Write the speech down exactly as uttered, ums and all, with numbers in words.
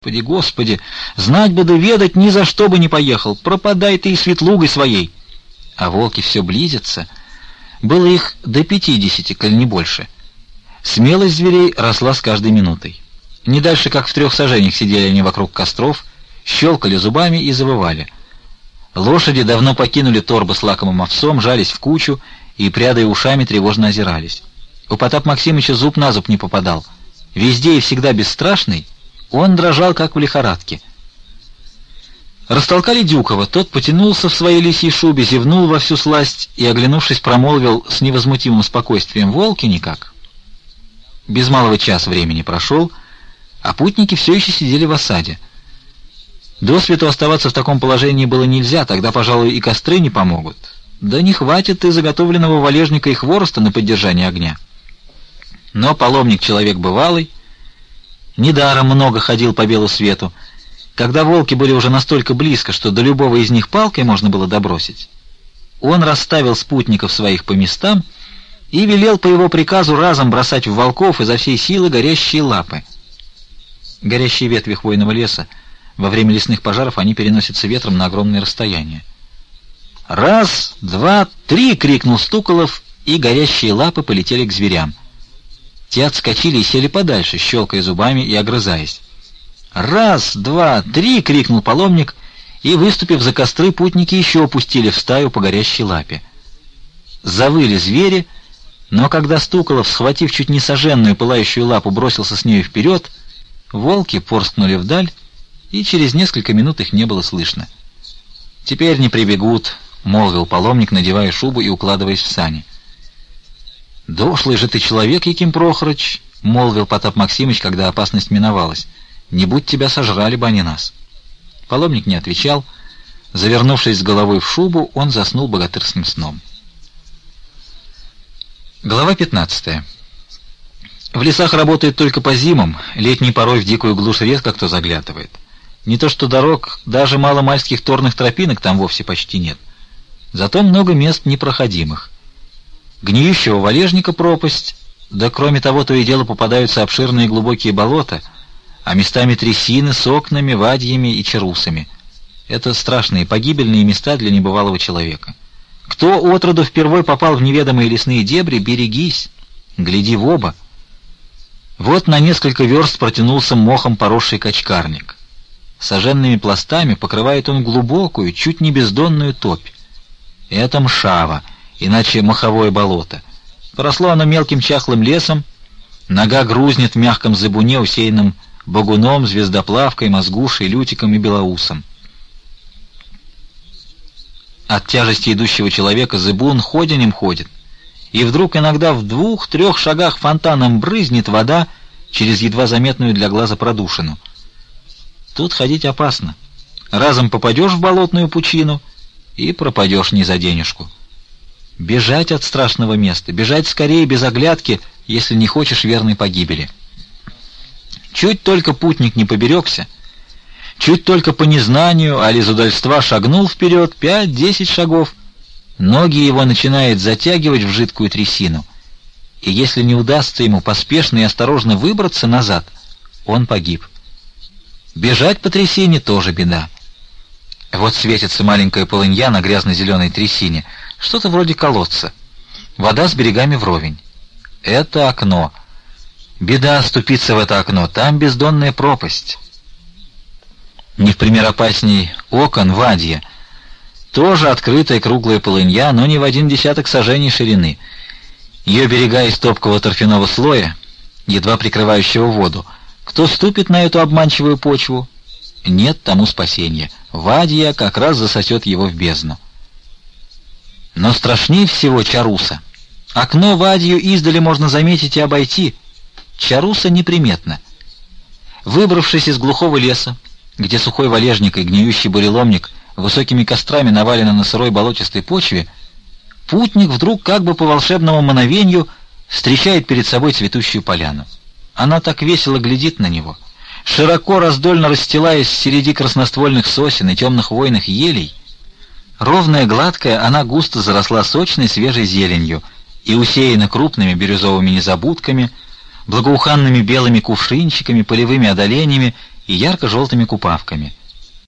Господи, Господи, знать бы да ведать, ни за что бы не поехал. Пропадай ты и светлугой своей. А волки все близятся. Было их до пятидесяти, коль не больше. Смелость зверей росла с каждой минутой. Не дальше, как в трех саженях сидели они вокруг костров, щелкали зубами и завывали. Лошади давно покинули торбы с лакомым овсом, жались в кучу и, прядая ушами, тревожно озирались. У Потапа Максимыча зуб на зуб не попадал. Везде и всегда бесстрашный, он дрожал, как в лихорадке. Растолкали Дюкова, тот потянулся в своей лисьей шубе, зевнул во всю сласть и, оглянувшись, промолвил с невозмутимым спокойствием: «Волки никак». Без малого час времени прошел, а путники все еще сидели в осаде. Досвету оставаться в таком положении было нельзя, тогда, пожалуй, и костры не помогут. Да не хватит и заготовленного валежника и хвороста на поддержание огня. Но паломник человек бывалый, недаром много ходил по белу свету. Когда волки были уже настолько близко, что до любого из них палкой можно было добросить, он расставил спутников своих по местам и велел по его приказу разом бросать в волков изо всей силы горящие лапы. Горящие ветви хвойного леса во время лесных пожаров они переносятся ветром на огромные расстояния. «Раз, два, три!» — крикнул Стуколов, и горящие лапы полетели к зверям. Те отскочили и сели подальше, щелкая зубами и огрызаясь. «Раз, два, три!» — крикнул паломник, и, выступив за костры, путники еще опустили в стаю по горящей лапе. Завыли звери, но когда Стуколов, схватив чуть не сожженную пылающую лапу, бросился с нею вперед, волки порскнули вдаль, и через несколько минут их не было слышно. «Теперь не прибегут», — молвил паломник, надевая шубу и укладываясь в сани. «Дошлый же ты человек, Яким Прохорыч», — молвил Потап Максимыч, когда опасность миновалась. «Не будь тебя, сожрали бы они нас». Паломник не отвечал. Завернувшись с головой в шубу, он заснул богатырским сном. Глава пятнадцатая. В лесах работают только по зимам, летней порой в дикую глушь редко кто заглядывает. Не то что дорог, даже маломальских торных тропинок там вовсе почти нет. Зато много мест непроходимых. Гниющего валежника пропасть, да кроме того, то и дело попадаются обширные глубокие болота, а местами трясины с окнами, вадьями и чарусами. Это страшные погибельные места для небывалого человека. Кто отроду впервой попал в неведомые лесные дебри, берегись, гляди в оба. Вот на несколько верст протянулся мохом поросший качкарник. Сожженными пластами покрывает он глубокую, чуть не бездонную топь. Это мшава, иначе моховое болото. Поросло оно мелким чахлым лесом, нога грузнет в мягком зыбуне, усеянном багуном, звездоплавкой, мозгушей, лютиком и белоусом. От тяжести идущего человека зыбун ходенем ходит, и вдруг иногда в двух-трех шагах фонтаном брызнет вода через едва заметную для глаза продушину. Тут ходить опасно. Разом попадешь в болотную пучину и пропадешь не за денежку. Бежать от страшного места, бежать скорее без оглядки, если не хочешь верной погибели. Чуть только путник не поберегся, чуть только по незнанию, али из удальства шагнул вперед пять-десять шагов, ноги его начинает затягивать в жидкую трясину, и если не удастся ему поспешно и осторожно выбраться назад, он погиб. Бежать по трясине тоже беда. Вот светится маленькая полынья на грязно-зеленой трясине, что-то вроде колодца. Вода с берегами вровень. Это окно. Беда ступиться в это окно, там бездонная пропасть. Не в пример опасней окон вадья. Тоже открытая круглая полынья, но не в один десяток сажений ширины. Ее берега из топкого торфяного слоя, едва прикрывающего воду. Кто ступит на эту обманчивую почву, нет тому спасения. Вадья как раз засосет его в бездну. Но страшнее всего чаруса. Окно вадью издали можно заметить и обойти. Чаруса неприметна. Выбравшись из глухого леса, где сухой валежник и гниющий буреломник высокими кострами навалены на сырой болотистой почве, путник вдруг как бы по волшебному мановению встречает перед собой цветущую поляну. Она так весело глядит на него, широко раздольно расстилаясь среди красноствольных сосен и темных хвойных елей. Ровная, гладкая, она густо заросла сочной свежей зеленью и усеяна крупными бирюзовыми незабудками, благоуханными белыми кувшинчиками, полевыми одоленями и ярко-желтыми купавками.